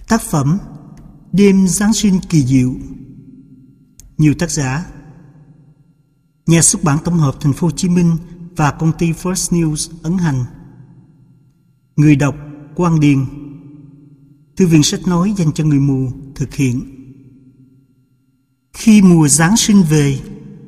Tác phẩm Đêm Giáng sinh kỳ diệu. Nhiều tác giả: Nhà xuất bản tổng hợp Thành phố Hồ Chí Minh và công ty First News ấn hành. Người đọc: Quang Điền. Thư viện sách nói dành cho người mù thực hiện. Khi mùa Giáng sinh về.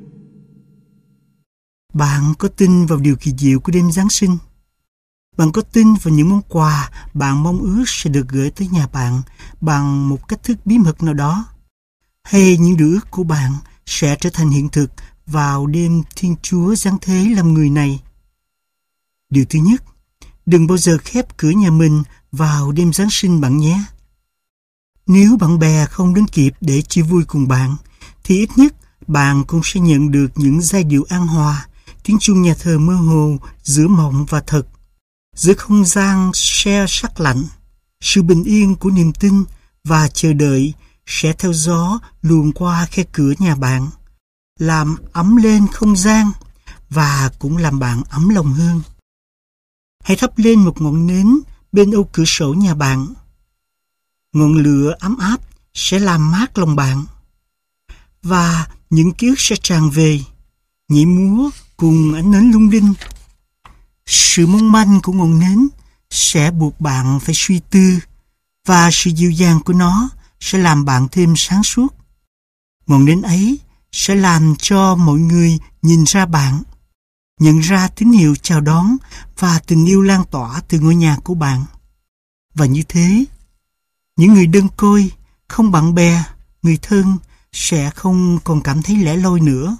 Bạn có tin vào điều kỳ diệu của đêm Giáng sinh? Bạn có tin vào những món quà bạn mong ước sẽ được gửi tới nhà bạn bằng một cách thức bí mật nào đó? Hay những điều ước của bạn sẽ trở thành hiện thực vào đêm Thiên Chúa giáng thế làm người này? Điều thứ nhất, đừng bao giờ khép cửa nhà mình vào đêm Giáng sinh bạn nhé. Nếu bạn bè không đến kịp để chia vui cùng bạn, thì ít nhất bạn cũng sẽ nhận được những giai điệu an hòa, tiếng chuông nhà thờ mơ hồ giữa mộng và thật. Giữa không gian se sắc lạnh, sự bình yên của niềm tin và chờ đợi sẽ theo gió luồn qua khe cửa nhà bạn, làm ấm lên không gian và cũng làm bạn ấm lòng hơn. Hãy thắp lên một ngọn nến bên ô cửa sổ nhà bạn. Ngọn lửa ấm áp sẽ làm mát lòng bạn, và những ký ức sẽ tràn về, nhảy múa cùng ánh nến lung linh. Sự mong manh của ngọn nến sẽ buộc bạn phải suy tư, và sự dịu dàng của nó sẽ làm bạn thêm sáng suốt. Ngọn nến ấy sẽ làm cho mọi người nhìn ra bạn, nhận ra tín hiệu chào đón và tình yêu lan tỏa từ ngôi nhà của bạn. Và như thế, những người đơn côi, không bạn bè, người thân sẽ không còn cảm thấy lẻ loi nữa.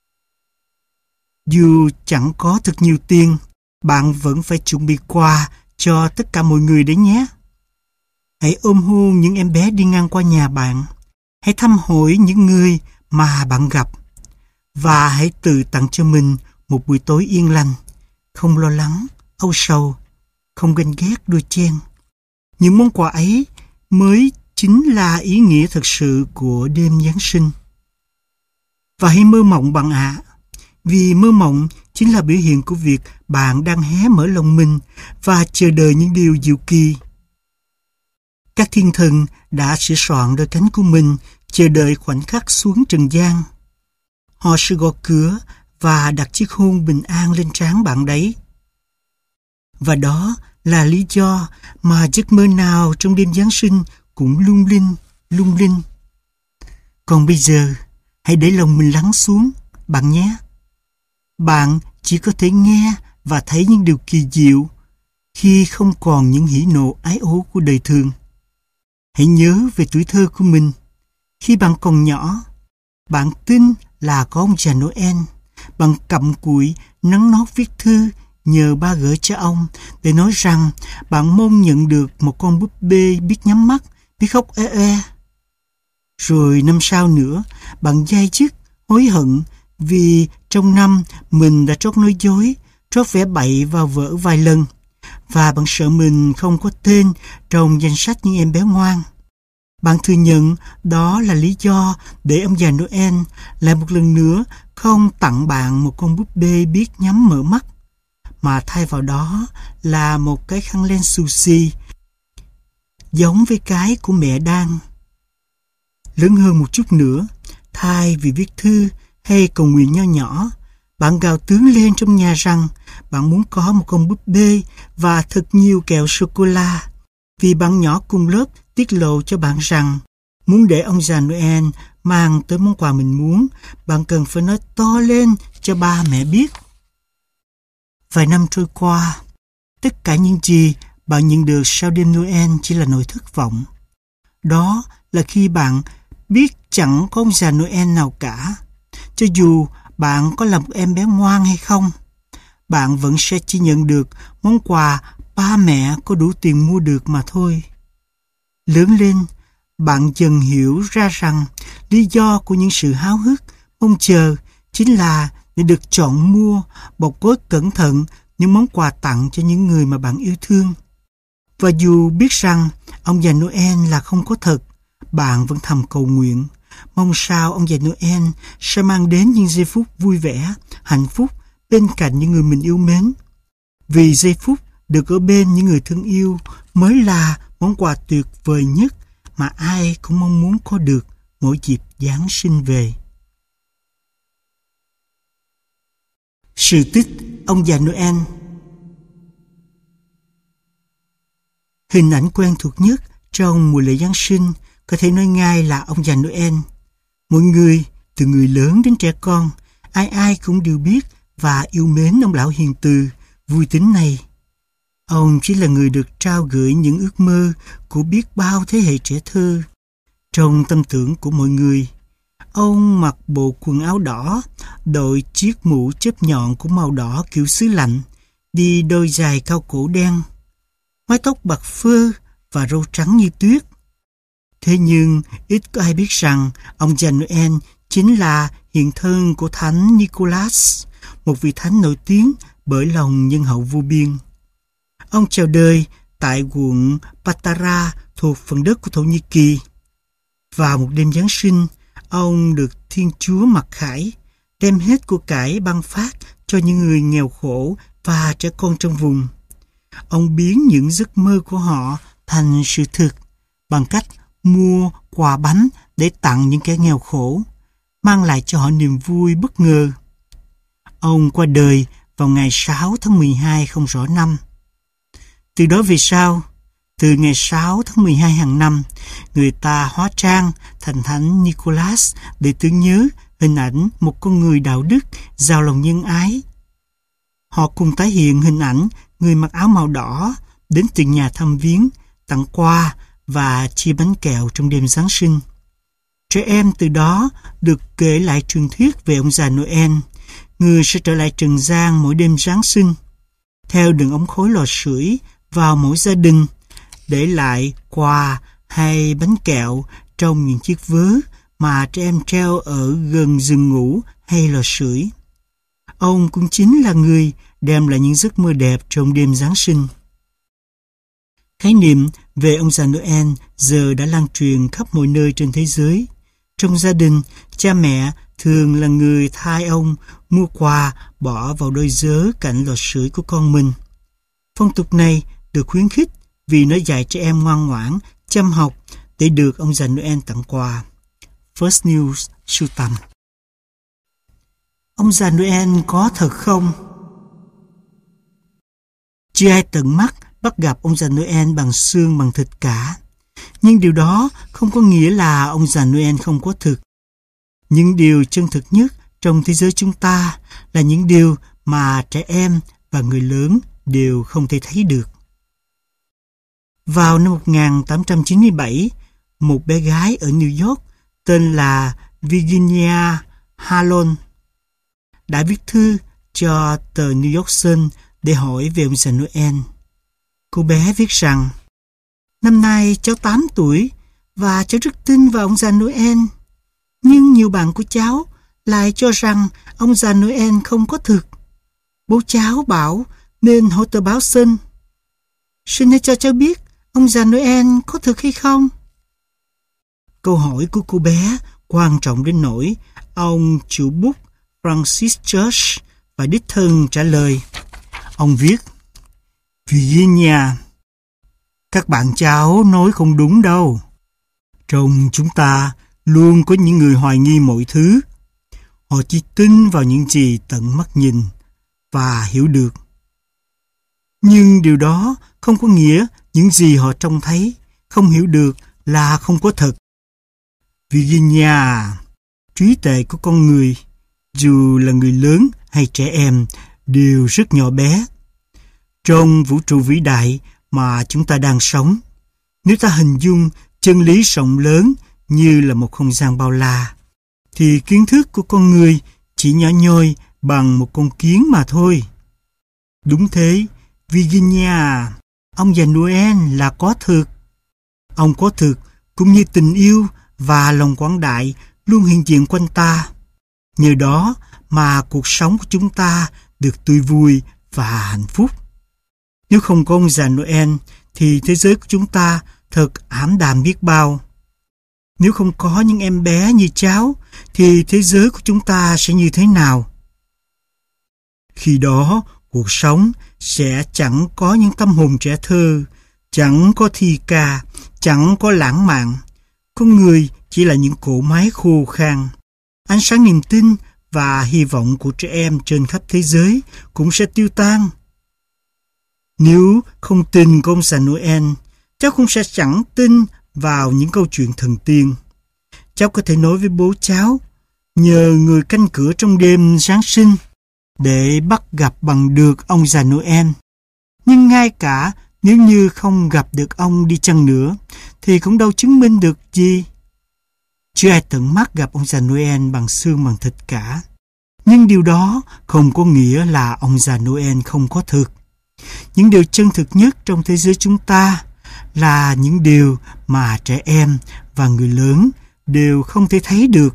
Dù chẳng có thật nhiều tiền, bạn vẫn phải chuẩn bị quà cho tất cả mọi người đấy nhé. Hãy ôm hôn những em bé đi ngang qua nhà bạn. Hãy thăm hỏi những người mà bạn gặp. Và hãy tự tặng cho mình một buổi tối yên lành, không lo lắng, âu sầu, không ganh ghét đua chen. Những món quà ấy mới chính là ý nghĩa thực sự của đêm Giáng sinh. Và hãy mơ mộng bạn ạ. Vì mơ mộng chính là biểu hiện của việc bạn đang hé mở lòng mình và chờ đợi những điều diệu kỳ. Các thiên thần đã sửa soạn đôi cánh của mình, chờ đợi khoảnh khắc xuống trần gian. Họ sẽ gõ cửa và đặt chiếc hôn bình an lên trán bạn đấy. Và đó là lý do mà giấc mơ nào trong đêm Giáng sinh cũng lung linh, lung linh. Còn bây giờ, hãy để lòng mình lắng xuống, bạn nhé. Bạn chỉ có thể nghe và thấy những điều kỳ diệu khi không còn những hỉ nộ ái ố của đời thường. Hãy nhớ về tuổi thơ của mình. Khi bạn còn nhỏ, bạn tin là có ông già Noel. Bạn cặm cụi, nắn nót viết thư nhờ ba gửi cho ông để nói rằng bạn mong nhận được một con búp bê biết nhắm mắt, biết khóc ê ê. Rồi năm sau nữa, bạn day dứt, hối hận vì trong năm mình đã trót nói dối, trót vẽ bậy vào vở vài lần, và bạn sợ mình không có tên trong danh sách những em bé ngoan. Bạn thừa nhận đó là lý do để ông già Noel lại một lần nữa không tặng bạn một con búp bê biết nhắm mở mắt, mà thay vào đó là một cái khăn len xù xì giống với cái của mẹ Đan. Lớn hơn một chút nữa, thay vì viết thư hay cầu nguyện nho nhỏ, bạn gào tướng lên trong nhà rằng bạn muốn có một con búp bê và thật nhiều kẹo sô-cô-la, vì bạn nhỏ cùng lớp tiết lộ cho bạn rằng muốn để ông già Noel mang tới món quà mình muốn, bạn cần phải nói to lên cho ba mẹ biết. Vài năm trôi qua, tất cả những gì bạn nhận được sau đêm Noel chỉ là nỗi thất vọng. Đó là khi bạn biết chẳng có ông già Noel nào cả. Cho dù bạn có là một em bé ngoan hay không, bạn vẫn sẽ chỉ nhận được món quà ba mẹ có đủ tiền mua được mà thôi. Lớn lên, bạn dần hiểu ra rằng lý do của những sự háo hức, mong chờ chính là để được chọn mua, bọc gói cẩn thận những món quà tặng cho những người mà bạn yêu thương. Và dù biết rằng ông già Noel là không có thật, bạn vẫn thầm cầu nguyện, mong sao ông già Noel sẽ mang đến những giây phút vui vẻ, hạnh phúc bên cạnh những người mình yêu mến. Vì giây phút được ở bên những người thân yêu mới là món quà tuyệt vời nhất mà ai cũng mong muốn có được mỗi dịp Giáng sinh về. Sự tích ông già Noel. Hình ảnh quen thuộc nhất trong mùa lễ Giáng sinh có thể nói ngay là ông già Noel. Mọi người, từ người lớn đến trẻ con, ai ai cũng đều biết và yêu mến ông lão hiền từ, vui tính này. Ông chỉ là người được trao gửi những ước mơ của biết bao thế hệ trẻ thơ. Trong tâm tưởng của mọi người, ông mặc bộ quần áo đỏ, đội chiếc mũ chớp nhọn của màu đỏ kiểu xứ lạnh, đi đôi giày cao cổ đen, mái tóc bạc phơ và râu trắng như tuyết. Thế nhưng ít có ai biết rằng ông già Noel chính là hiện thân của Thánh Nicholas, một vị thánh nổi tiếng bởi lòng nhân hậu vô biên. Ông chào đời tại quận Patara thuộc phần đất của Thổ Nhĩ Kỳ. Vào một đêm Giáng sinh, ông được Thiên Chúa mặc khải, đem hết của cải ban phát cho những người nghèo khổ và trẻ con trong vùng. Ông biến những giấc mơ của họ thành sự thực bằng cách mua quà bánh để tặng những kẻ nghèo khổ, mang lại cho họ niềm vui bất ngờ. Ông qua đời vào ngày 6 tháng 12 không rõ năm. Từ đó về sau, từ ngày 6 tháng 12 hàng năm, người ta hóa trang thành Thánh Nicholas để tưởng nhớ hình ảnh một con người đạo đức, giàu lòng nhân ái. Họ cùng tái hiện hình ảnh người mặc áo màu đỏ đến từng nhà thăm viếng, tặng quà và chia bánh kẹo trong đêm Giáng sinh. Trẻ em từ đó được kể lại truyền thuyết về ông già Noel, người sẽ trở lại trần gian mỗi đêm Giáng sinh, theo đường ống khói lò sưởi vào mỗi gia đình, để lại quà hay bánh kẹo trong những chiếc vớ mà trẻ em treo ở gần giường ngủ hay lò sưởi. Ông cũng chính là người đem lại những giấc mơ đẹp trong đêm Giáng sinh. Khái niệm về ông già Noel giờ đã lan truyền khắp mọi nơi trên thế giới. Trong gia đình, cha mẹ thường là người thay ông mua quà bỏ vào đôi giớ cạnh lò sưởi của con mình. Phong tục này được khuyến khích vì nó dạy trẻ em ngoan ngoãn, chăm học để được ông già Noel tặng quà. First News sưu tầm. Ông già Noel có thật không? Chưa ai tận mắt bắt gặp ông già Noel bằng xương bằng thịt cả. Nhưng điều đó không có nghĩa là ông già Noel không có thực. Những điều chân thực nhất trong thế giới chúng ta là những điều mà trẻ em và người lớn đều không thể thấy được. Vào năm 1897, một bé gái ở New York tên là Virginia Halon đã viết thư cho tờ New York Sun để hỏi về ông già Noel. Cô bé viết rằng: năm nay cháu 8 tuổi và cháu rất tin vào ông già Noel. Nhưng nhiều bạn của cháu lại cho rằng ông già Noel không có thực. Bố cháu bảo nên hỏi tờ báo Sun. Xin hãy cho cháu biết ông già Noel có thực hay không? Câu hỏi của cô bé quan trọng đến nỗi ông chủ bút Francis Church phải đích thân trả lời. Ông viết: Virginia, các bạn cháu nói không đúng đâu. Trong chúng ta luôn có những người hoài nghi mọi thứ. Họ chỉ tin vào những gì tận mắt nhìn và hiểu được. Nhưng điều đó không có nghĩa những gì họ trông thấy, không hiểu được là không có thật. Virginia, trí tuệ của con người, dù là người lớn hay trẻ em, đều rất nhỏ bé. Trong vũ trụ vĩ đại mà chúng ta đang sống, nếu ta hình dung chân lý rộng lớn như là một không gian bao la, thì kiến thức của con người chỉ nhỏ nhoi bằng một con kiến mà thôi. Đúng thế, Virginia, ông già Noel là có thực. Ông có thực cũng như tình yêu và lòng quảng đại luôn hiện diện quanh ta. Nhờ đó mà cuộc sống của chúng ta được tươi vui và hạnh phúc. Nếu không có ông già Noel thì thế giới của chúng ta thật ảm đạm biết bao. Nếu không có những em bé như cháu thì thế giới của chúng ta sẽ như thế nào? Khi đó, cuộc sống sẽ chẳng có những tâm hồn trẻ thơ, chẳng có thi ca, chẳng có lãng mạn, Con người chỉ là những cỗ máy khô khan. Ánh sáng niềm tin và hy vọng của trẻ em trên khắp thế giới cũng sẽ tiêu tan. Nếu không tin có ông già Noel, cháu cũng sẽ chẳng tin vào những câu chuyện thần tiên. Cháu có thể nói với bố cháu, nhờ người canh cửa trong đêm Giáng sinh, để bắt gặp bằng được ông già Noel. Nhưng ngay cả nếu như không gặp được ông đi chăng nữa, thì cũng đâu chứng minh được gì. Chưa ai tận mắt gặp ông già Noel bằng xương bằng thịt cả. Nhưng điều đó không có nghĩa là ông già Noel không có thực. Những điều chân thực nhất trong thế giới chúng ta là những điều mà trẻ em và người lớn đều không thể thấy được.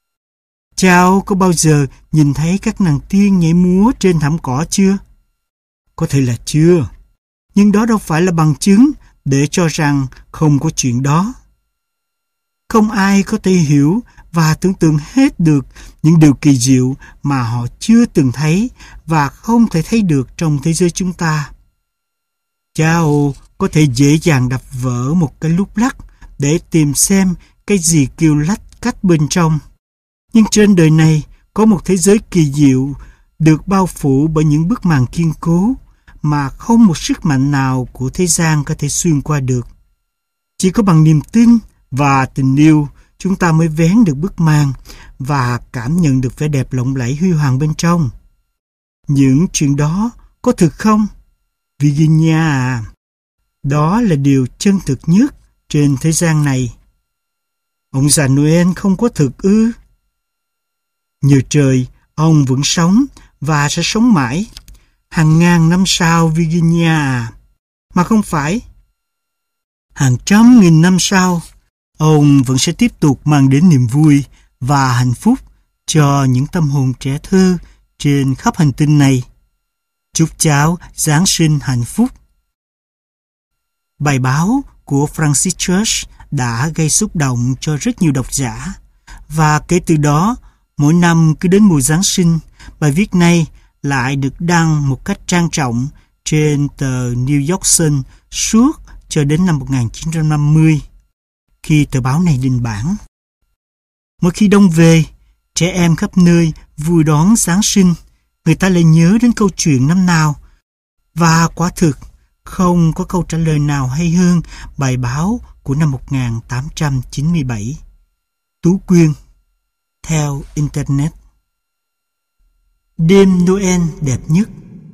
Cháu có bao giờ nhìn thấy các nàng tiên nhảy múa trên thảm cỏ chưa? Có thể là chưa, nhưng đó đâu phải là bằng chứng để cho rằng không có chuyện đó. Không ai có thể hiểu và tưởng tượng hết được những điều kỳ diệu mà họ chưa từng thấy và không thể thấy được trong thế giới chúng ta. Cháu có thể dễ dàng đập vỡ một cái lúc lắc để tìm xem cái gì kêu lách cách bên trong. Nhưng trên đời này có một thế giới kỳ diệu được bao phủ bởi những bức màn kiên cố mà không một sức mạnh nào của thế gian có thể xuyên qua được. Chỉ có bằng niềm tin và tình yêu chúng ta mới vén được bức màn và cảm nhận được vẻ đẹp lộng lẫy huy hoàng bên trong. Những chuyện đó có thực không? Virginia à, đó là điều chân thực nhất trên thế gian này. Ông già Noel không có thực ư? Nhờ trời, ông vẫn sống và sẽ sống mãi. Hàng ngàn năm sau, Virginia à, mà không phải. Hàng trăm nghìn năm sau, ông vẫn sẽ tiếp tục mang đến niềm vui và hạnh phúc cho những tâm hồn trẻ thơ trên khắp hành tinh này. Chúc cháu Giáng sinh hạnh phúc. Bài báo của Francis Church đã gây xúc động cho rất nhiều độc giả, và kể từ đó, mỗi năm cứ đến mùa Giáng sinh, bài viết này lại được đăng một cách trang trọng trên tờ New York Sun suốt cho đến năm 1950, khi tờ báo này đình bản. Mỗi khi đông về, trẻ em khắp nơi vui đón Giáng sinh, người ta lại nhớ đến câu chuyện năm nào, và quả thực không có câu trả lời nào hay hơn bài báo của năm 1897. Tú Quyên, theo Internet. Đêm Noel đẹp nhất.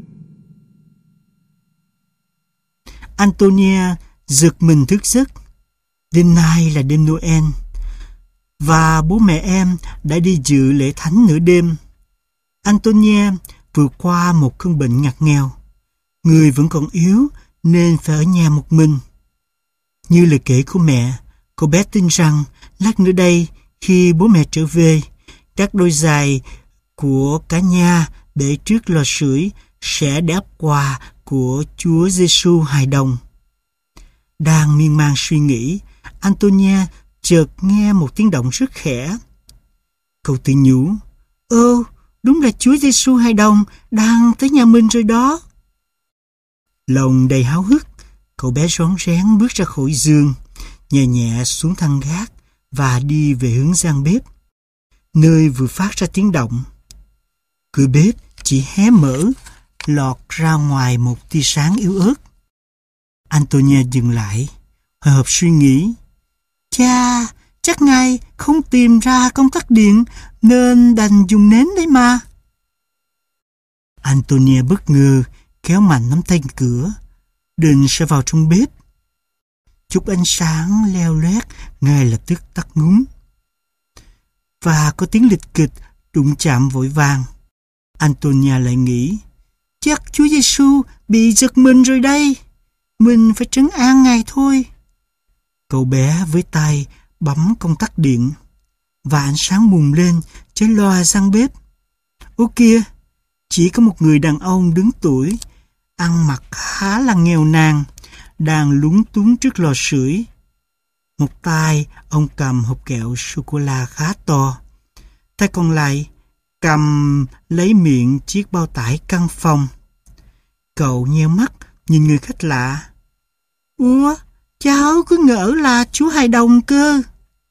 Antonia giật mình thức giấc. Đêm nay là đêm Noel, và bố mẹ em đã đi dự lễ thánh nửa đêm. Antonia vượt qua một cơn bệnh ngặt nghèo. Người vẫn còn yếu nên phải ở nhà một mình. Như lời kể của mẹ, cô bé tin rằng lát nữa đây, khi bố mẹ trở về, các đôi giày của cả nhà để trước lò sưởi sẽ đáp quà của Chúa Giêsu hài đồng. Đang miên man suy nghĩ, Antonia chợt nghe một tiếng động rất khẽ. Cậu tự nhủ, đúng là Chúa Giêsu hài đồng đang tới nhà mình rồi đó. Lòng đầy háo hức, cậu bé rón rén bước ra khỏi giường, nhẹ nhẹ xuống thang gác và đi về hướng gian bếp, nơi vừa phát ra tiếng động. Cửa bếp chỉ hé mở, lọt ra ngoài một tia sáng yếu ớt. Antonia dừng lại, hồi hộp suy nghĩ. Chà, chắc ngài không tìm ra công tắc điện nên đành dùng nến đấy mà. Antonia bất ngờ kéo mạnh nắm tay cửa, định sẽ vào trong bếp. Chút ánh sáng leo loét ngay lập tức tắt ngúm, và có tiếng lịch kịch đụng chạm vội vàng. Antonia lại nghĩ, chắc Chúa Giêsu bị giật mình rồi đây, mình phải trấn an ngài thôi. Cậu bé với tay bấm công tắc điện, và ánh sáng bùng lên chói lòa gian bếp. Ô kìa, chỉ có một người đàn ông đứng tuổi, ăn mặc khá là nghèo nàn, đang lúng túng trước lò sưởi. Một tay ông cầm hộp kẹo sô-cô-la khá to, tay còn lại cầm lấy miệng chiếc bao tải căn phòng. Cậu nheo mắt nhìn người khách lạ. Ủa, cháu cứ ngỡ là chú hài đồng cơ.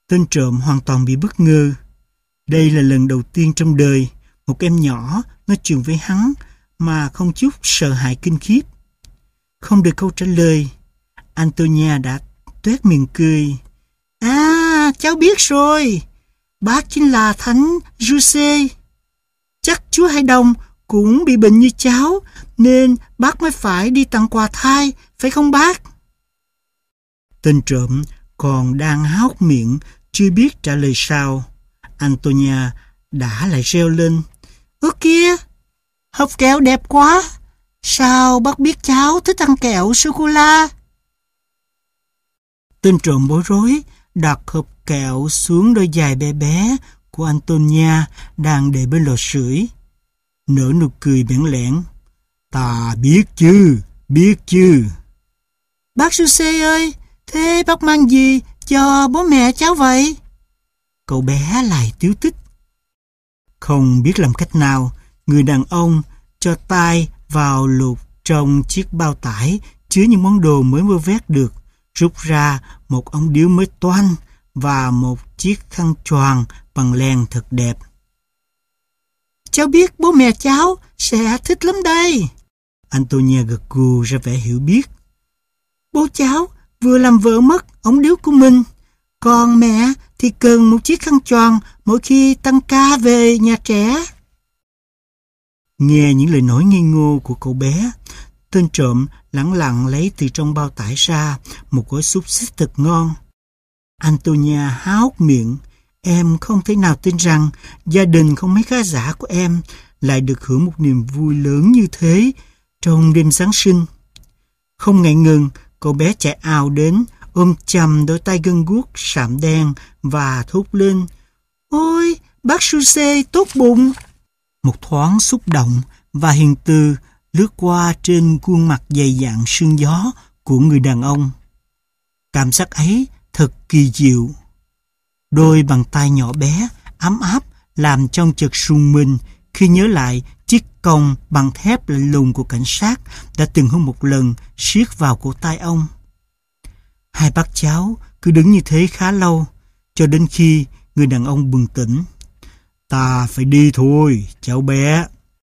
Tên trộm hoàn toàn bị bất ngờ. Đây là lần đầu tiên trong đời một em nhỏ nói chuyện với hắn mà không chút sợ hãi kinh khiếp. Không được câu trả lời, Antonia đã toét miệng cười. À, cháu biết rồi. Bác chính là Thánh Giuse. Chắc chúa Hải Đồng cũng bị bệnh như cháu, nên bác mới phải đi tặng quà thai, phải không bác? Tên trộm còn đang há hốc miệng, chưa biết trả lời sao. Antonia đã lại reo lên. Ơ kia, hộp kẹo đẹp quá. Sao bác biết cháu thích ăn kẹo sô-cô-la? Tên trộm bối rối đặt hộp kẹo xuống đôi giày bé bé của Antonia đang để bên lò sưởi. Nở nụ cười bẽn lẽn. Ta biết chứ, biết chứ. Bác Giuse ơi, thế bác mang gì cho bố mẹ cháu vậy? Cậu bé lại tíu tích. Không biết làm cách nào, người đàn ông cho tay vào lục trong chiếc bao tải chứa những món đồ mới vơ vét được, rút ra một ống điếu mới toanh và một chiếc khăn choàng bằng len thật đẹp. Cháu biết bố mẹ cháu sẽ thích lắm đây. Antonia gật gù ra vẻ hiểu biết. Bố cháu vừa làm vỡ mất ống điếu của mình, còn mẹ thì cần một chiếc khăn choàng mỗi khi tăng ca về nhà trẻ. Nghe những lời nói ngây ngô của cậu bé, tên trộm lẳng lặng lấy từ trong bao tải ra một gói xúc xích thật ngon. Antonia há hốc miệng. Em không thể nào tin rằng gia đình không mấy khá giả của em lại được hưởng một niềm vui lớn như thế trong đêm Giáng sinh. Không ngại ngần, cậu bé chạy ào đến, ôm chầm đôi tay gân guốc sạm đen và thốt lên. Ôi, bác Giuse tốt bụng. Một thoáng xúc động và hiền từ lướt qua trên khuôn mặt dày dặn sương gió của người đàn ông. Cảm giác ấy thật kỳ diệu. Đôi bàn tay nhỏ bé, ấm áp làm trong chợt rùng mình khi nhớ lại chiếc còng bằng thép lạnh lùng của cảnh sát đã từng hơn một lần siết vào cổ tay ông. Hai bác cháu cứ đứng như thế khá lâu, cho đến khi người đàn ông bừng tỉnh. Ta phải đi thôi, cháu bé.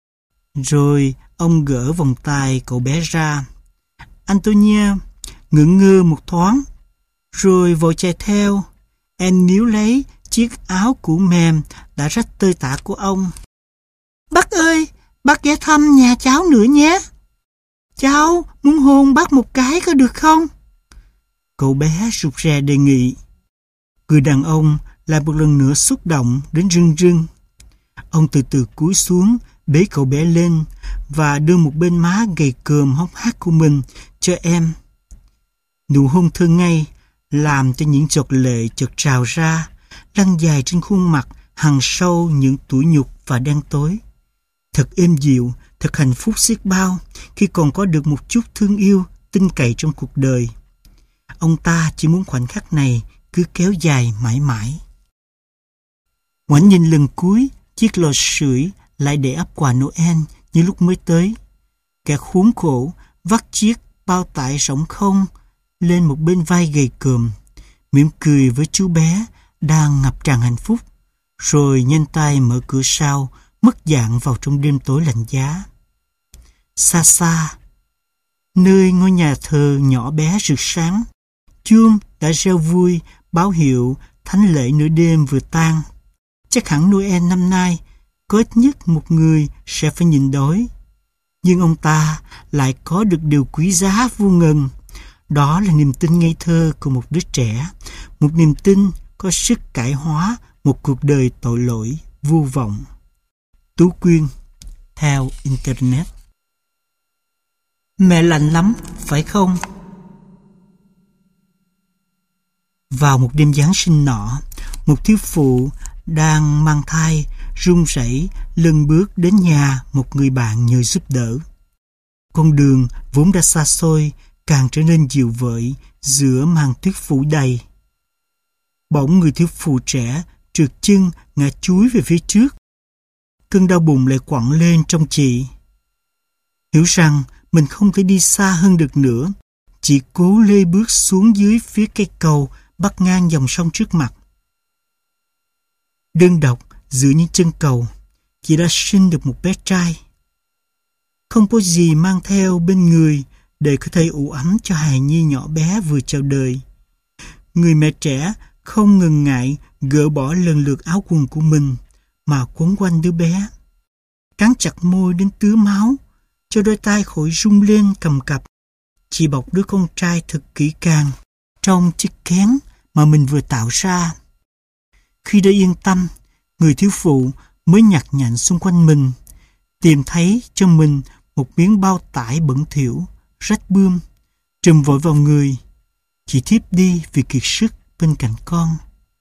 Rồi ông gỡ vòng tay cậu bé ra. Antonia ngẩn ngơ một thoáng, rồi vội chạy theo. Em níu lấy chiếc áo cũ mềm đã rách tơi tả của ông. Bác ơi, bác ghé thăm nhà cháu nữa nhé. Cháu muốn hôn bác một cái có được không? Cậu bé rụt rè đề nghị. Người đàn ông lại một lần nữa xúc động đến rưng rưng. Ông từ từ cúi xuống, bế cậu bé lên và đưa một bên má gầy còm hốc hác của mình cho em. Nụ hôn thơ ngây làm cho những giọt lệ chợt trào ra, lăn dài trên khuôn mặt hằn sâu những tủi nhục và đen tối. Thật êm dịu, thật hạnh phúc xiết bao khi còn có được một chút thương yêu, tin cậy trong cuộc đời. Ông ta chỉ muốn khoảnh khắc này cứ kéo dài mãi mãi. Ngoảnh nhìn lần cuối, chiếc lò sưởi lại để ắp quà Noel như lúc mới tới. Kẻ khốn khổ vắt chiếc bao tải rỗng không lên một bên vai gầy còm, mỉm cười với chú bé đang ngập tràn hạnh phúc, rồi nhanh tay mở cửa sau, mất dạng vào trong đêm tối lạnh giá. Xa xa, nơi ngôi nhà thờ nhỏ bé rực sáng, chuông đã reo vui báo hiệu thánh lễ nửa đêm vừa tan. Chắc hẳn Noel năm nay có ít nhất một người sẽ phải nhịn đói. Nhưng ông ta lại có được điều quý giá vô ngần. Đó là niềm tin ngây thơ của một đứa trẻ, một niềm tin có sức cải hóa một cuộc đời tội lỗi vô vọng. Tú Quyên, theo Internet. Mẹ lạnh lắm, phải không? Vào một đêm Giáng sinh nọ, một thiếu phụ đang mang thai run rẩy lưng bước đến nhà một người bạn nhờ giúp đỡ. Con đường vốn đã xa xôi càng trở nên dịu vợi giữa màn tuyết phủ đầy. Bỗng người thiếu phụ trẻ trượt chân ngã chúi về phía trước. Cơn đau bụng lại quặn lên trong chị. Hiểu rằng mình không thể đi xa hơn được nữa, chị cố lê bước xuống dưới phía cây cầu bắc ngang dòng sông trước mặt. đơn độc giữa những chân cầu, chị đã sinh được một bé trai. Không có gì mang theo bên người để có thể ủ ấm cho hài nhi nhỏ bé vừa chào đời. Người mẹ trẻ không ngần ngại gỡ bỏ lần lượt áo quần của mình mà quấn quanh đứa bé, cắn chặt môi đến tứa máu, cho đôi tay khỏi rung lên cầm cập. Chị bọc đứa con trai thật kỹ càng trong chiếc kén mà mình vừa tạo ra. Khi đã yên tâm, người thiếu phụ mới nhặt nhạnh xung quanh mình, tìm thấy cho mình một miếng bao tải bẩn thỉu, rách bươm, trùm vội vào người. Chị thiếp đi vì kiệt sức bên cạnh con.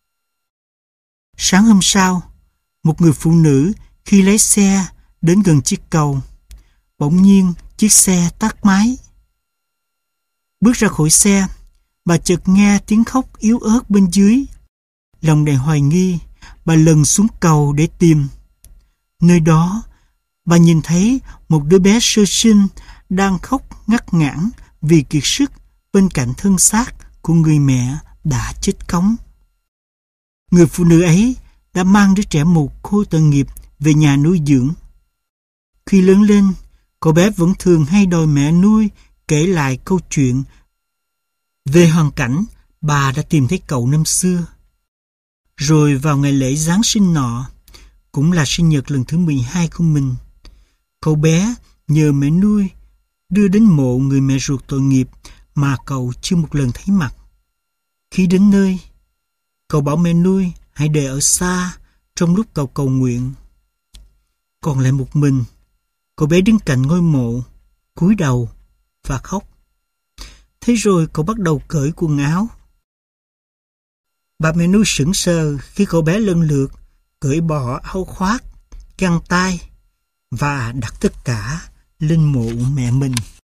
Sáng hôm sau, một người phụ nữ khi lái xe đến gần chiếc cầu, bỗng nhiên chiếc xe tắt máy. Bước ra khỏi xe, bà chợt nghe tiếng khóc yếu ớt bên dưới. Lòng đầy hoài nghi, bà lần xuống cầu để tìm. Nơi đó, bà nhìn thấy một đứa bé sơ sinh đang khóc ngắt ngãn vì kiệt sức bên cạnh thân xác của người mẹ đã chết cóng. Người phụ nữ ấy đã mang đứa trẻ mồ côi tội nghiệp về nhà nuôi dưỡng. Khi lớn lên, cậu bé vẫn thường hay đòi mẹ nuôi kể lại câu chuyện về hoàn cảnh bà đã tìm thấy cậu năm xưa. Rồi vào ngày lễ Giáng sinh nọ, cũng là sinh nhật lần thứ 12 của mình, cậu bé nhờ mẹ nuôi đưa đến mộ người mẹ ruột tội nghiệp mà cậu chưa một lần thấy mặt. Khi đến nơi, cậu bảo mẹ nuôi hãy để ở xa trong lúc cậu cầu nguyện. Còn lại một mình, cậu bé đứng cạnh ngôi mộ, cúi đầu và khóc. Thế rồi cậu bắt đầu cởi quần áo. Bà mẹ nuôi sững sờ khi cậu bé lần lượt cởi bỏ áo khoác, găng tay và đặt tất cả lên mộ mẹ mình.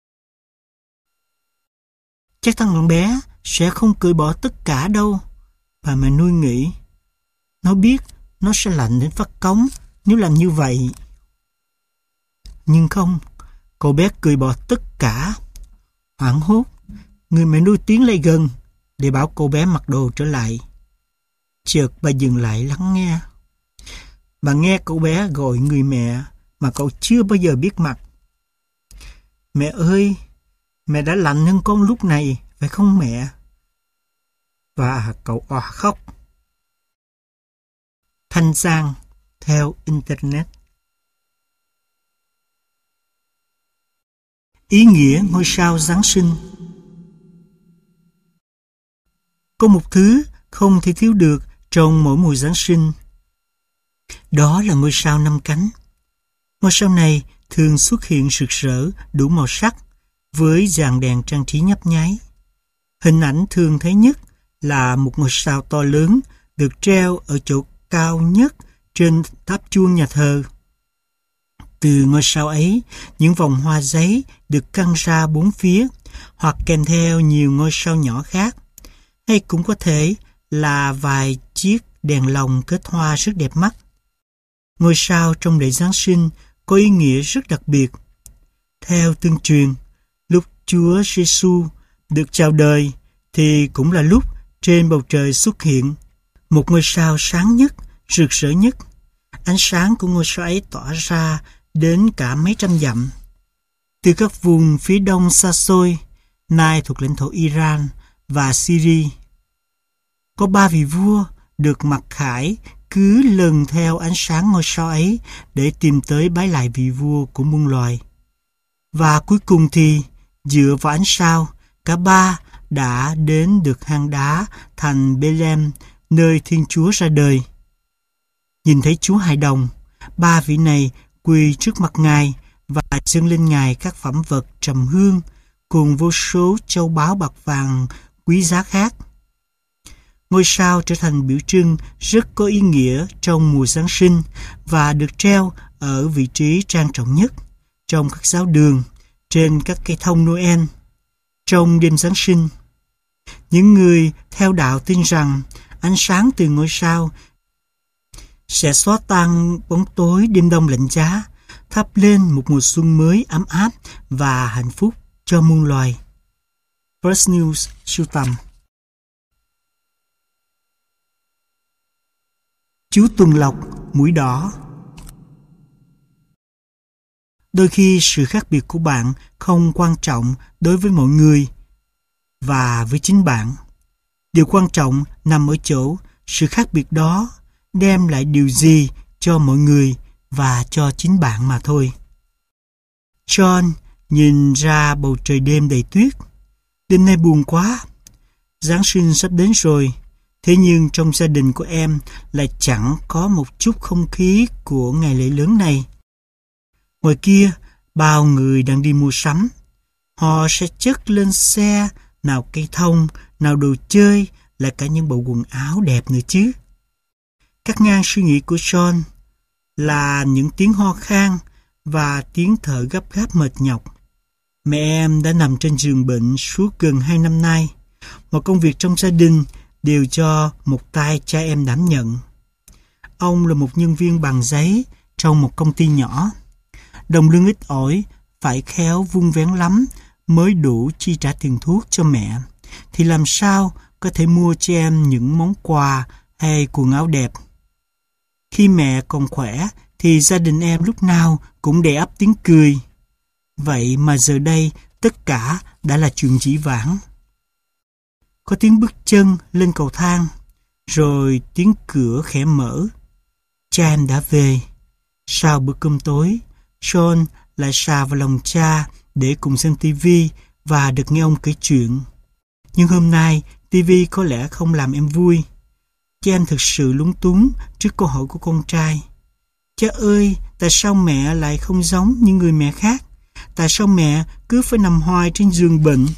Chắc thằng con bé sẽ không cởi bỏ tất cả đâu, bà mẹ nuôi nghĩ. Nó biết nó sẽ lạnh đến phát cống nếu làm như vậy. Nhưng không, cậu bé cởi bỏ tất cả. Hoảng hốt, người mẹ nuôi tiến lại gần để bảo cậu bé mặc đồ trở lại. Chợt bà dừng lại lắng nghe. Bà nghe cậu bé gọi người mẹ mà cậu chưa bao giờ biết mặt. Mẹ ơi, mẹ đã lạnh hơn con lúc này, phải không mẹ? Và cậu òa khóc. Thanh Giang theo Internet. Ý nghĩa ngôi sao Giáng sinh. Có một thứ không thể thiếu được trong mỗi mùa Giáng sinh. Đó là ngôi sao 5 cánh. Ngôi sao này thường xuất hiện rực rỡ đủ màu sắc với dàn đèn trang trí nhấp nháy. Hình ảnh thường thấy nhất là một ngôi sao to lớn được treo ở chỗ cao nhất trên tháp chuông nhà thờ. Từ ngôi sao ấy, những vòng hoa giấy được căng ra bốn phía hoặc kèm theo nhiều ngôi sao nhỏ khác, hay cũng có thể là vài chiếc đèn lồng kết hoa rất đẹp mắt. Ngôi sao trong lễ Giáng sinh có ý nghĩa rất đặc biệt. Theo tương truyền, lúc Chúa Giêsu được chào đời thì cũng là lúc trên bầu trời xuất hiện một ngôi sao sáng nhất, rực rỡ nhất. Ánh sáng của ngôi sao ấy tỏa ra đến cả mấy trăm dặm. Từ các vùng phía đông xa xôi, nay thuộc lãnh thổ Iran và Syria, có 3 vị vua được mặc khải cứ lần theo ánh sáng ngôi sao ấy để tìm tới bái lại vị vua của muôn loài. Và cuối cùng thì, dựa vào ánh sao, cả ba đã đến được hang đá thành Bethlehem, nơi Thiên Chúa ra đời. Nhìn thấy Chúa hài đồng, 3 vị này quỳ trước mặt Ngài và dâng lên Ngài các phẩm vật trầm hương cùng vô số châu báu bạc vàng quý giá khác. Ngôi sao trở thành biểu trưng rất có ý nghĩa trong mùa Giáng sinh và được treo ở vị trí trang trọng nhất trong các giáo đường, trên các cây thông Noel. Trong đêm Giáng sinh, những người theo đạo tin rằng ánh sáng từ ngôi sao sẽ xóa tan bóng tối đêm đông lạnh giá, thắp lên một mùa xuân mới ấm áp và hạnh phúc cho muôn loài. First News, sưu tầm. Chú Tuần Lộc mũi đỏ. Đôi khi sự khác biệt của bạn không quan trọng đối với mọi người và với chính bạn. Điều quan trọng nằm ở chỗ sự khác biệt đó đem lại điều gì cho mọi người và cho chính bạn mà thôi. John nhìn ra bầu trời đêm đầy tuyết. Đêm nay buồn quá. Giáng sinh sắp đến rồi. Thế nhưng trong gia đình của em lại chẳng có một chút không khí của ngày lễ lớn này. Ngoài kia, bao người đang đi mua sắm. Họ sẽ chất lên xe, nào cây thông, nào đồ chơi, lại cả những bộ quần áo đẹp nữa chứ. Cắt ngang suy nghĩ của John là những tiếng ho khan và tiếng thở gấp gáp mệt nhọc. Mẹ em đã nằm trên giường bệnh suốt gần 2 năm nay. Mọi công việc trong gia đình đều do một tay cha em đảm nhận. Ông là một nhân viên bằng giấy trong một công ty nhỏ. Đồng lương ít ỏi, phải khéo vun vén lắm mới đủ chi trả tiền thuốc cho mẹ. Thì làm sao có thể mua cho em những món quà hay quần áo đẹp? Khi mẹ còn khỏe thì gia đình em lúc nào cũng đầy ắp tiếng cười. Vậy mà giờ đây tất cả đã là chuyện dĩ vãng. Có tiếng bước chân lên cầu thang, rồi tiếng cửa khẽ mở. Cha em đã về. Sau bữa cơm tối, John lại xà vào lòng cha để cùng xem tivi và được nghe ông kể chuyện. Nhưng hôm nay, tivi có lẽ không làm em vui. Cha em thực sự lúng túng trước câu hỏi của con trai. Cha ơi, tại sao mẹ lại không giống như người mẹ khác? Tại sao mẹ cứ phải nằm hoài trên giường bệnh?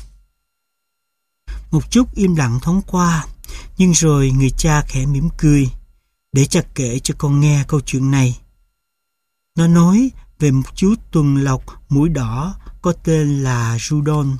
Một chút im lặng thoáng qua, nhưng rồi người cha khẽ mỉm cười. Để cha kể cho con nghe câu chuyện này. Nó nói về một chú tuần lộc mũi đỏ có tên là Rudolph.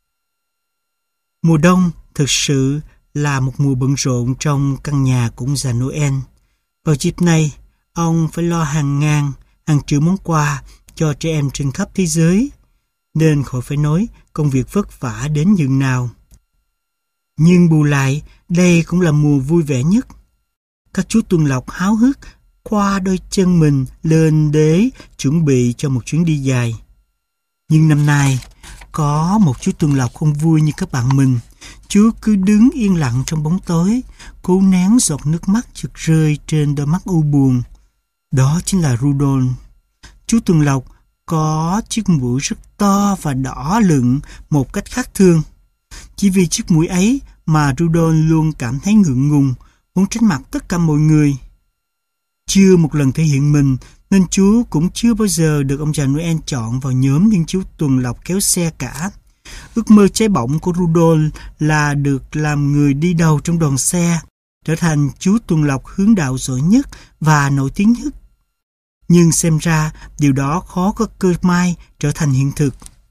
Mùa đông thực sự là một mùa bận rộn trong căn nhà của ông già Noel. Vào dịp này, ông phải lo hàng ngàn, hàng triệu món quà cho trẻ em trên khắp thế giới, nên khỏi phải nói công việc vất vả đến nhường nào. Nhưng bù lại, đây cũng là mùa vui vẻ nhất. Các chú tuần lộc háo hức khoa đôi chân mình lên để chuẩn bị cho một chuyến đi dài. Nhưng năm nay, có một chú tuần lộc không vui như các bạn mình. Chú cứ đứng yên lặng trong bóng tối, cố nén giọt nước mắt chực rơi trên đôi mắt u buồn. Đó chính là Rudolph. Chú tuần lộc có chiếc mũi rất to và đỏ lựng một cách khác thường. Chỉ vì chiếc mũi ấy mà Rudolph luôn cảm thấy ngượng ngùng, muốn tránh mặt tất cả mọi người. Chưa một lần thể hiện mình, nên chú cũng chưa bao giờ được ông già Noel chọn vào nhóm những chú tuần lộc kéo xe cả. Ước mơ cháy bỏng của Rudolph là được làm người đi đầu trong đoàn xe, trở thành chú tuần lộc hướng đạo giỏi nhất và nổi tiếng nhất. Nhưng xem ra điều đó khó có cơ may trở thành hiện thực.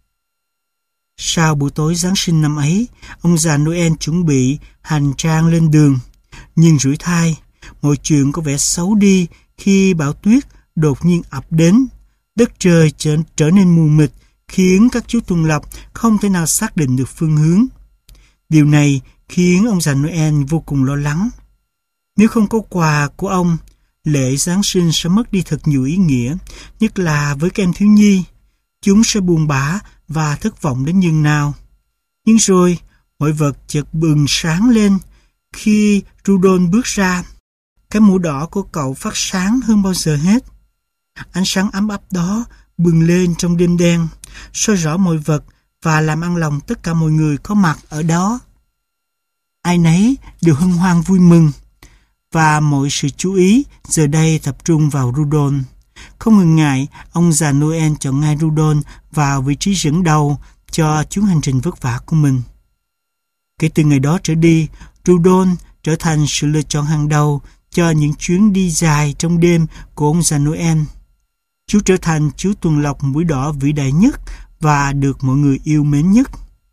Sau buổi tối Giáng sinh năm ấy, ông già Noel chuẩn bị hành trang lên đường. Nhưng rủi thai, mọi chuyện có vẻ xấu đi khi bão tuyết đột nhiên ập đến. Đất trời trở nên mù mịt, khiến các chú tuần lộc không thể nào xác định được phương hướng. Điều này khiến ông già Noel vô cùng lo lắng. Nếu không có quà của ông, lễ Giáng sinh sẽ mất đi thật nhiều ý nghĩa, nhất là với các em thiếu nhi. Chúng sẽ buồn bã và thất vọng đến nhường nào. Nhưng rồi, mọi vật chợt bừng sáng lên khi Rudolph bước ra. Cái mũ đỏ của cậu phát sáng hơn bao giờ hết. Ánh sáng ấm áp đó bừng lên trong đêm đen, soi rõ mọi vật và làm an lòng tất cả mọi người có mặt ở đó. Ai nấy đều hân hoan vui mừng, và mọi sự chú ý giờ đây tập trung vào Rudolph. Không ngần ngại, ông già Noel chọn ngay Rudolph vào vị trí dẫn đầu cho chuyến hành trình vất vả của mình. Kể từ ngày đó trở đi, Rudolph trở thành sự lựa chọn hàng đầu cho những chuyến đi dài trong đêm của ông già Noel. Chú trở thành chú tuần lộc mũi đỏ vĩ đại nhất và được mọi người yêu mến nhất.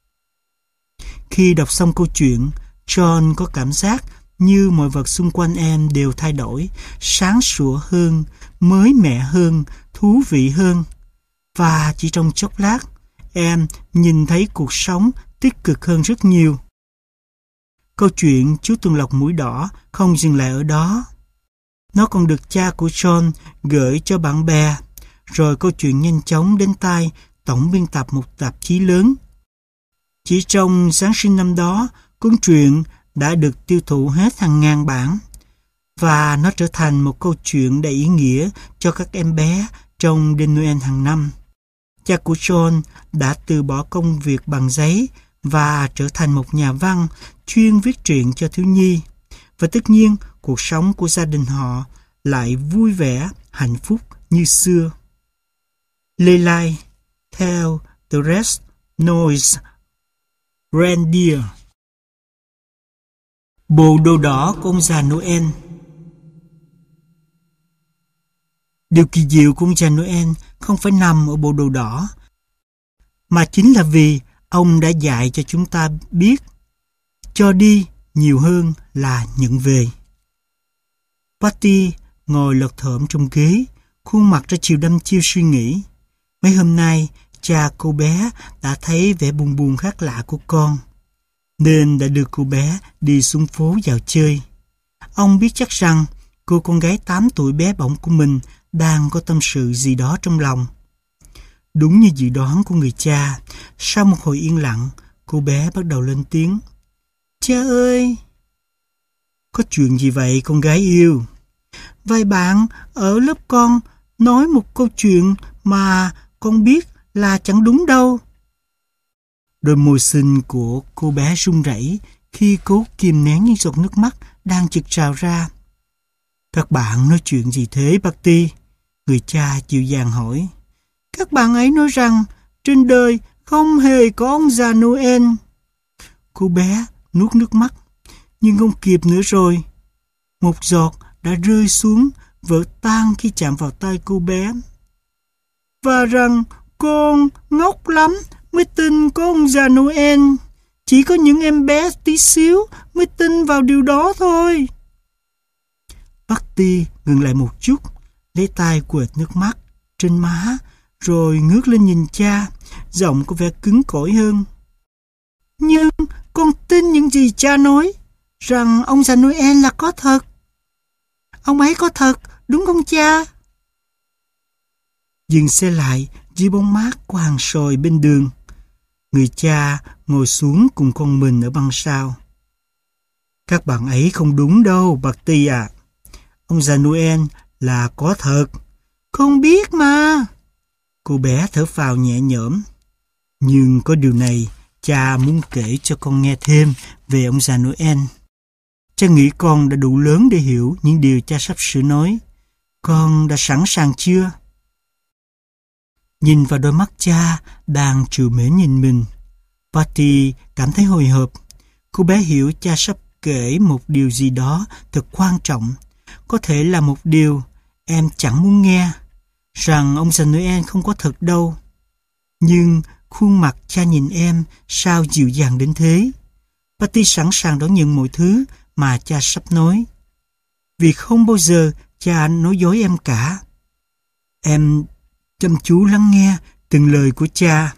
Khi đọc xong câu chuyện, John có cảm giác như mọi vật xung quanh em đều thay đổi, sáng sủa hơn, mới mẻ hơn, thú vị hơn. Và chỉ trong chốc lát, em nhìn thấy cuộc sống tích cực hơn rất nhiều. Câu chuyện chú tuần lộc mũi đỏ không dừng lại ở đó. Nó còn được cha của John gửi cho bạn bè, rồi câu chuyện nhanh chóng đến tai tổng biên tập một tạp chí lớn. Chỉ trong Giáng sinh năm đó, cuốn truyện đã được tiêu thụ hết hàng ngàn bản, và nó trở thành một câu chuyện đầy ý nghĩa cho các em bé trong đêm Noel hàng năm. Cha của John đã từ bỏ công việc bằng giấy và trở thành một nhà văn chuyên viết truyện cho thiếu nhi. Và tất nhiên, cuộc sống của gia đình họ lại vui vẻ, hạnh phúc như xưa. Leylai, theo The Red Nose Reindeer. Bộ đồ đỏ của ông già Noel. Điều kỳ diệu của ông già Noel không phải nằm ở bộ đồ đỏ, mà chính là vì ông đã dạy cho chúng ta biết cho đi nhiều hơn là nhận về. Patty ngồi lật thởm trong ghế, khuôn mặt ra chiều đăm chiêu suy nghĩ. Mấy hôm nay, cha cô bé đã thấy vẻ buồn buồn khác lạ của con, nên đã đưa cô bé đi xuống phố dạo chơi. Ông biết chắc rằng cô con gái 8 tuổi bé bỏng của mình đang có tâm sự gì đó trong lòng. Đúng như dự đoán của người cha, sau một hồi yên lặng, cô bé bắt đầu lên tiếng. Cha ơi! Có chuyện gì vậy con gái yêu? Vài bạn ở lớp con nói một câu chuyện mà con biết là chẳng đúng đâu. Đôi môi xinh của cô bé run rẩy khi cố kìm nén những giọt nước mắt đang chực trào ra. Các bạn nói chuyện gì thế Patty? Người cha dịu dàng hỏi. Các bạn ấy nói rằng trên đời không hề có ông già Noel. Cô bé nuốt nước mắt, nhưng không kịp nữa rồi. Một giọt đã rơi xuống, vỡ tan khi chạm vào tay cô bé. Và rằng con ngốc lắm mới tin có ông già Noel. Chỉ có những em bé tí xíu mới tin vào điều đó thôi. Patty ngừng lại một chút, lấy tay quệt nước mắt trên má, rồi ngước lên nhìn cha, giọng có vẻ cứng cỏi hơn. Nhưng con tin những gì cha nói, rằng ông già Noel là có thật. Ông ấy có thật, đúng không cha? Dừng xe lại dưới bóng mát của hàng sồi bên đường. Người cha ngồi xuống cùng con mình ở băng sau. Các bạn ấy không đúng đâu, Patty à. Ông già Noel là có thật. Con biết mà. Cô bé thở phào nhẹ nhõm. Nhưng có điều này, cha muốn kể cho con nghe thêm về ông già Noel. Cha nghĩ con đã đủ lớn để hiểu những điều cha sắp sửa nói. Con đã sẵn sàng chưa? Nhìn vào đôi mắt cha đang trìu mến nhìn mình, Patty cảm thấy hồi hộp. Cô bé hiểu cha sắp kể một điều gì đó thật quan trọng, có thể là một điều em chẳng muốn nghe, rằng ông già Noel không có thật đâu. Nhưng khuôn mặt cha nhìn em sao dịu dàng đến thế. Patty sẵn sàng đón nhận mọi thứ mà cha sắp nói, vì không bao giờ cha nói dối em cả. Em chăm chú lắng nghe từng lời của cha.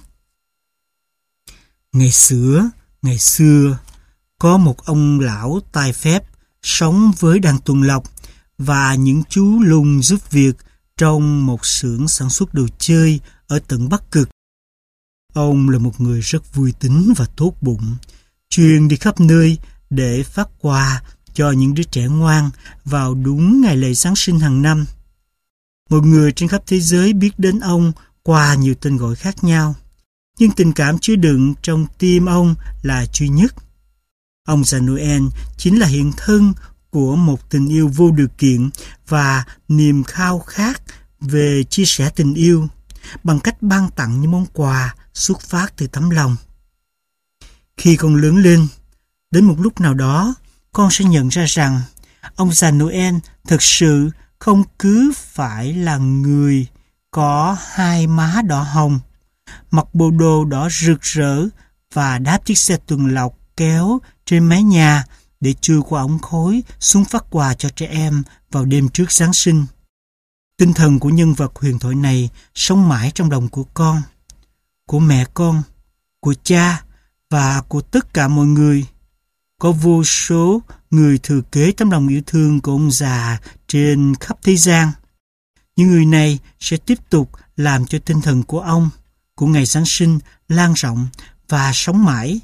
Ngày xưa, có một ông lão tài phép sống với đàn tuần lộc và những chú lùn giúp việc trong một xưởng sản xuất đồ chơi ở tận Bắc Cực. Ông là một người rất vui tính và tốt bụng, chuyên đi khắp nơi để phát quà cho những đứa trẻ ngoan vào đúng ngày lễ Giáng sinh hàng năm. Mọi người trên khắp thế giới biết đến ông qua nhiều tên gọi khác nhau, nhưng tình cảm chứa đựng trong tim ông là duy nhất. Ông già Noel chính là hiện thân của một tình yêu vô điều kiện và niềm khao khát về chia sẻ tình yêu bằng cách ban tặng những món quà xuất phát từ tấm lòng. Khi con lớn lên, đến một lúc nào đó, con sẽ nhận ra rằng ông già Noel thực sự không cứ phải là người có hai má đỏ hồng, mặc bộ đồ đỏ rực rỡ và đáp chiếc xe tuần lộc kéo trên mái nhà để chui qua ống khói xuống phát quà cho trẻ em vào đêm trước Giáng sinh. Tinh thần của nhân vật huyền thoại này sống mãi trong lòng của con, của mẹ con, của cha và của tất cả mọi người. Có vô số người thừa kế tấm lòng yêu thương của ông già trên khắp thế gian. Những người này sẽ tiếp tục làm cho tinh thần của ông, của ngày Giáng sinh lan rộng và sống mãi.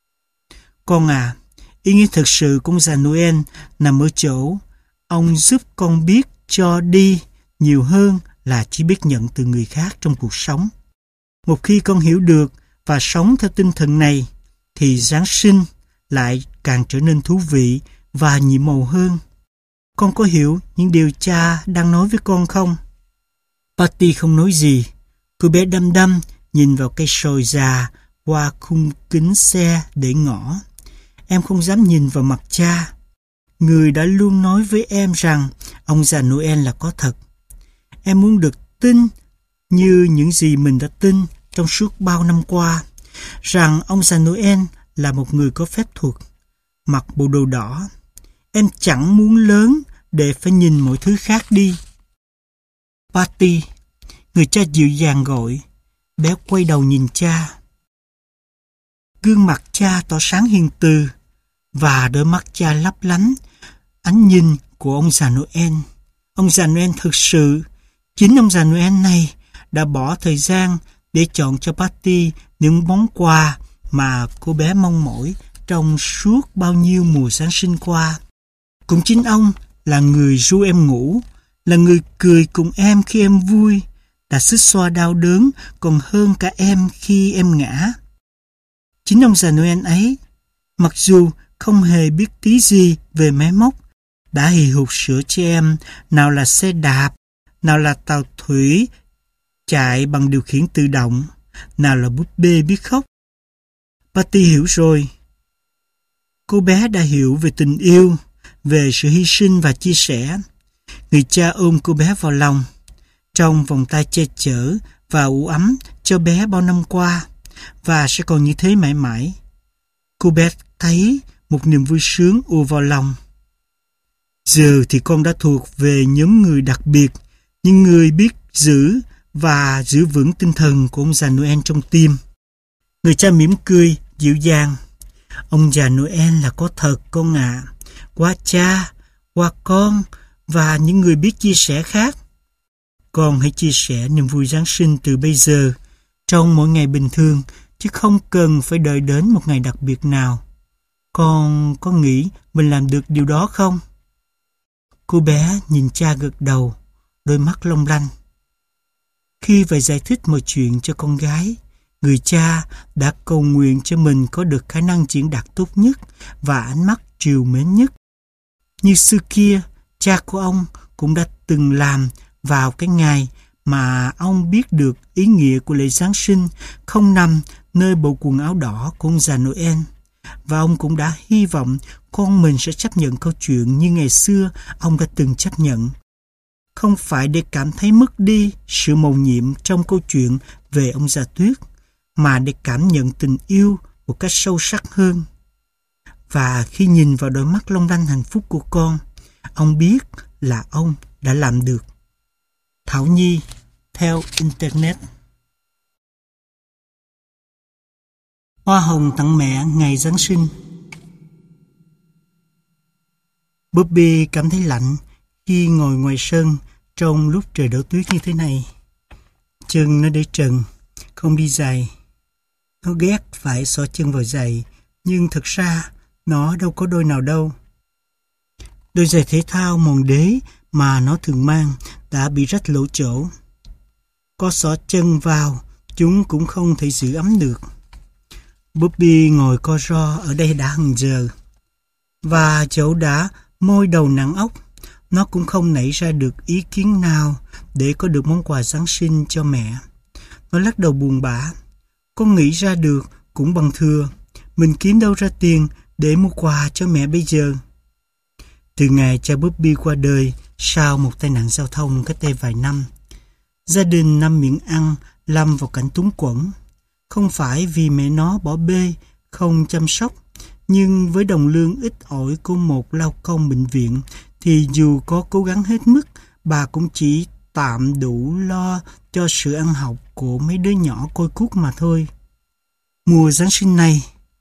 Con à, ý nghĩa thực sự của ông già Noel nằm ở chỗ ông giúp con biết cho đi nhiều hơn là chỉ biết nhận từ người khác trong cuộc sống. Một khi con hiểu được và sống theo tinh thần này, thì Giáng sinh lại càng trở nên thú vị và nhiệm màu hơn. Con có hiểu những điều cha đang nói với con không? Patty không nói gì. Cô bé đăm đăm nhìn vào cây sồi già qua khung kính xe để ngõ. Em không dám nhìn vào mặt cha. Người đã luôn nói với em rằng ông già Noel là có thật. Em muốn được tin như những gì mình đã tin trong suốt bao năm qua, rằng ông già Noel là một người có phép thuật, mặc bộ đồ đỏ. Em chẳng muốn lớn để phải nhìn mọi thứ khác đi. Patty, người cha dịu dàng gọi. Bé quay đầu nhìn cha. Gương mặt cha tỏ sáng hiền từ, và đôi mắt cha lấp lánh ánh nhìn của ông già Noel. Ông già Noel thực sự, chính ông già Noel này đã bỏ thời gian để chọn cho Patty những món quà mà cô bé mong mỏi trong suốt bao nhiêu mùa Giáng sinh qua. Cũng chính ông là người ru em ngủ, là người cười cùng em khi em vui, đã xích xoa đau đớn còn hơn cả em khi em ngã. Chính ông già Noel ấy, mặc dù không hề biết tí gì về máy móc, đã hì hục sửa cho em nào là xe đạp, nào là tàu thủy chạy bằng điều khiển tự động, nào là búp bê biết khóc. Patty hiểu rồi. Cô bé đã hiểu về tình yêu, về sự hy sinh và chia sẻ. Người cha ôm cô bé vào lòng, trong vòng tay che chở và ủ ấm cho bé bao năm qua, và sẽ còn như thế mãi mãi. Cô bé thấy một niềm vui sướng ùa vào lòng. Giờ thì con đã thuộc về nhóm người đặc biệt, những người biết giữ và giữ vững tinh thần của ông già Noel trong tim. Người cha mỉm cười, dịu dàng. Ông già Noel là có thật con ạ. Qua cha, qua con và những người biết chia sẻ khác. Con hãy chia sẻ niềm vui Giáng sinh từ bây giờ, trong mỗi ngày bình thường, chứ không cần phải đợi đến một ngày đặc biệt nào. Con có nghĩ mình làm được điều đó không? Cô bé nhìn cha gật đầu, đôi mắt long lanh. Khi phải giải thích mọi chuyện cho con gái, người cha đã cầu nguyện cho mình có được khả năng diễn đạt tốt nhất và ánh mắt trìu mến nhất. Như xưa kia, cha của ông cũng đã từng làm vào cái ngày mà ông biết được ý nghĩa của lễ Giáng sinh không nằm nơi bộ quần áo đỏ của ông già Noel. Và ông cũng đã hy vọng con mình sẽ chấp nhận câu chuyện như ngày xưa ông đã từng chấp nhận. Không phải để cảm thấy mất đi sự mầu nhiệm trong câu chuyện về ông già Tuyết, mà để cảm nhận tình yêu một cách sâu sắc hơn. Và khi nhìn vào đôi mắt long lanh hạnh phúc của con, ông biết là ông đã làm được. Thảo Nhi, theo Internet. Hoa hồng tặng mẹ ngày Giáng sinh. Bobby cảm thấy lạnh khi ngồi ngoài sân trong lúc trời đổ tuyết như thế này. Chân nó để trần, không đi giày. Nó ghét phải xỏ chân vào giày, nhưng thực ra nó đâu có đôi nào đâu. Đôi giày thể thao mòn đế mà nó thường mang đã bị rách lỗ chỗ. Có xỏ chân vào, chúng cũng không thể giữ ấm được. Bobby ngồi co ro ở đây đã hàng giờ. Và dẫu đã môi đầu nặng óc, nó cũng không nảy ra được ý kiến nào để có được món quà Giáng sinh cho mẹ. Nó lắc đầu buồn bã. Con nghĩ ra được cũng bằng thừa. Mình kiếm đâu ra tiền để mua quà cho mẹ bây giờ. Từ ngày cha Bobby qua đời sau một tai nạn giao thông cách đây vài năm, gia đình năm miệng ăn lâm vào cảnh túng quẫn. Không phải vì mẹ nó bỏ bê, không chăm sóc, nhưng với đồng lương ít ỏi của một lao công bệnh viện, thì dù có cố gắng hết mức, bà cũng chỉ tạm đủ lo cho sự ăn học của mấy đứa nhỏ côi cút mà thôi. Mùa Giáng sinh này,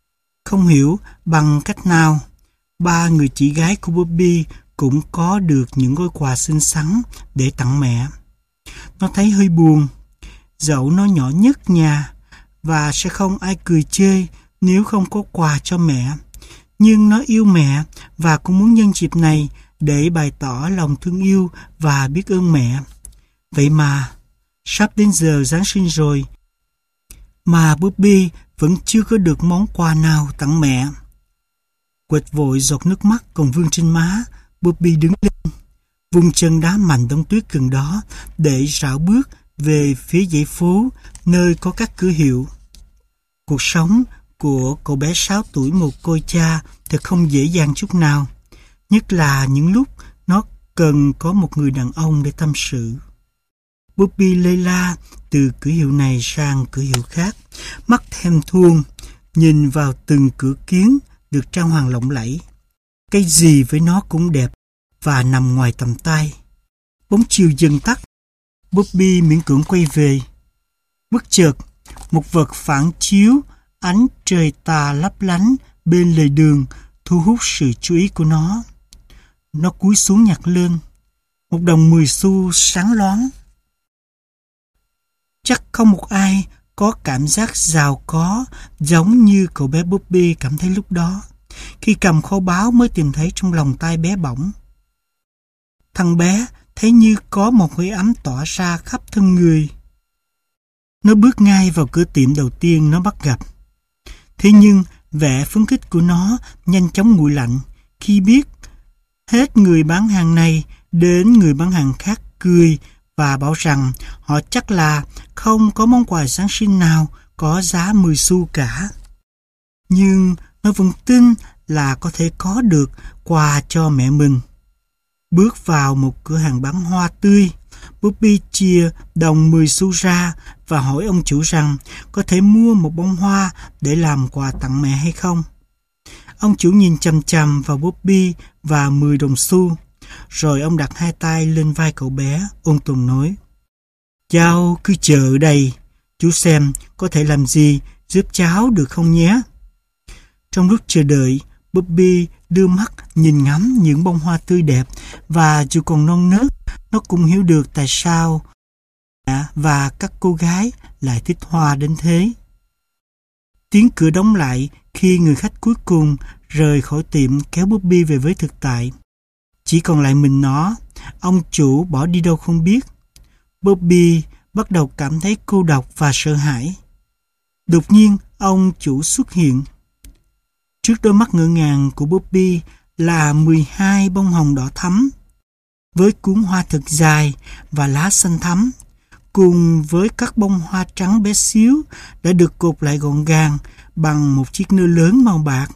Không hiểu bằng cách nào, ba người chị gái của Bobby cũng có được những gói quà xinh xắn để tặng mẹ. Nó thấy hơi buồn, dẫu nó nhỏ nhất nhà và sẽ không ai cười chê nếu không có quà cho mẹ. Nhưng nó yêu mẹ và cũng muốn nhân dịp này để bày tỏ lòng thương yêu và biết ơn mẹ. Vậy mà, sắp đến giờ Giáng sinh rồi, mà Bobby vẫn chưa có được món quà nào tặng mẹ. Quệt vội giọt nước mắt còn vương trên má, Bobby đứng lên, vùng chân đá mạnh đống tuyết gần đó để rảo bước về phía dãy phố nơi có các cửa hiệu. Cuộc sống của cậu bé 6 tuổi mồ côi cha thật không dễ dàng chút nào, nhất là những lúc nó cần có một người đàn ông để tâm sự. Bobby lê la từ cửa hiệu này sang cửa hiệu khác, mắt thèm thuồng, nhìn vào từng cửa kiến được trang hoàng lộng lẫy. Cái gì với nó cũng đẹp và nằm ngoài tầm tay. Bóng chiều dần tắt, Bobby miễn cưỡng quay về. Bất chợt, một vật phản chiếu ánh trời tà lấp lánh bên lề đường thu hút sự chú ý của nó. Nó cúi xuống nhặt lên. Một đồng 10 xu sáng loáng. Chắc không một ai có cảm giác giàu có giống như cậu bé Bobby cảm thấy lúc đó, khi cầm kho báu mới tìm thấy trong lòng tay bé bỏng. Thằng bé thấy như có một hơi ấm tỏa ra khắp thân người. Nó bước ngay vào cửa tiệm đầu tiên nó bắt gặp. Thế nhưng vẻ phấn khích của nó nhanh chóng nguội lạnh khi biết hết người bán hàng này đến người bán hàng khác cười và bảo rằng họ chắc là không có món quà Giáng sinh nào có giá 10 xu cả. Nhưng nó vẫn tin là có thể có được quà cho mẹ mình. Bước vào một cửa hàng bán hoa tươi, Bobby chia đồng 10 xu ra và hỏi ông chủ rằng có thể mua một bông hoa để làm quà tặng mẹ hay không. Ông chủ nhìn chằm chằm vào Bobby và 10 đồng xu, rồi ông đặt hai tay lên vai cậu bé, ôn tồn nói: "Cháu cứ chờ ở đây, chú xem có thể làm gì giúp cháu được không nhé." Trong lúc chờ đợi, Bobby đưa mắt nhìn ngắm những bông hoa tươi đẹp, và dù còn non nớt, nó cũng hiểu được tại sao và các cô gái lại thích hoa đến thế. Tiếng cửa đóng lại khi người khách cuối cùng rời khỏi tiệm kéo Bobby về với thực tại. Chỉ còn lại mình nó, ông chủ bỏ đi đâu không biết. Bobby bắt đầu cảm thấy cô độc và sợ hãi. Đột nhiên, ông chủ xuất hiện. Trước đôi mắt ngỡ ngàng của Bobby là 12 bông hồng đỏ thắm, với cuống hoa thật dài và lá xanh thắm, cùng với các bông hoa trắng bé xíu đã được cột lại gọn gàng bằng một chiếc nơ lớn màu bạc.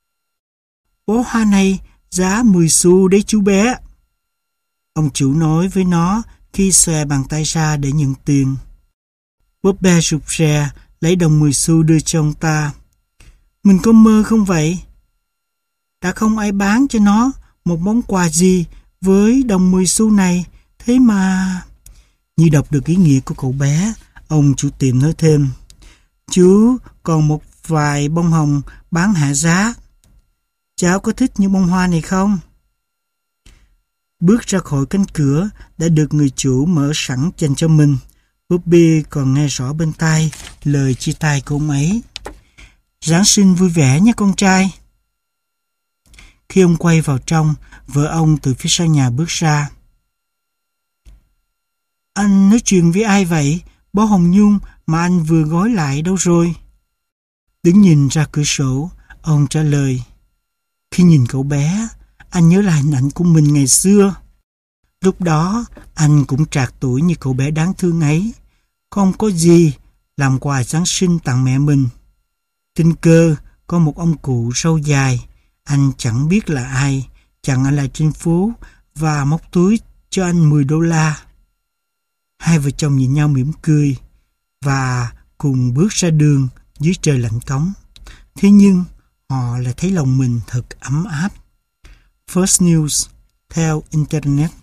"Bó hoa này giá 10 xu đấy chú bé," ông chủ nói với nó khi xòe bàn tay ra để nhận tiền. Bobby rụt rè lấy đồng 10 xu đưa cho ông ta. "Mình có mơ không vậy? Đã không ai bán cho nó một món quà gì với đồng 10 xu này, thế mà..." Như đọc được ý nghĩa của cậu bé, ông chủ tiệm nói thêm: "Chú còn một vài bông hồng bán hạ giá. Cháu có thích những bông hoa này không?" Bước ra khỏi cánh cửa đã được người chủ mở sẵn dành cho mình, Bobby còn nghe rõ bên tai lời chia tay của ông ấy: "Giáng sinh vui vẻ nha con trai." Khi ông quay vào trong, vợ ông từ phía sau nhà bước ra. "Anh nói chuyện với ai vậy? Bó hồng nhung mà anh vừa gói lại đâu rồi?" Đứng nhìn ra cửa sổ, ông trả lời: "Khi nhìn cậu bé, anh nhớ lại hình ảnh của mình ngày xưa. Lúc đó, anh cũng trạc tuổi như cậu bé đáng thương ấy. Không có gì làm quà Giáng sinh tặng mẹ mình. Tình cờ có một ông cụ râu dài, anh chẳng biết là ai, chặn anh lại trên phố và móc túi cho anh 10 đô la. Hai vợ chồng nhìn nhau mỉm cười và cùng bước ra đường dưới trời lạnh cóng. Thế nhưng họ lại thấy lòng mình thật ấm áp." First News theo Internet.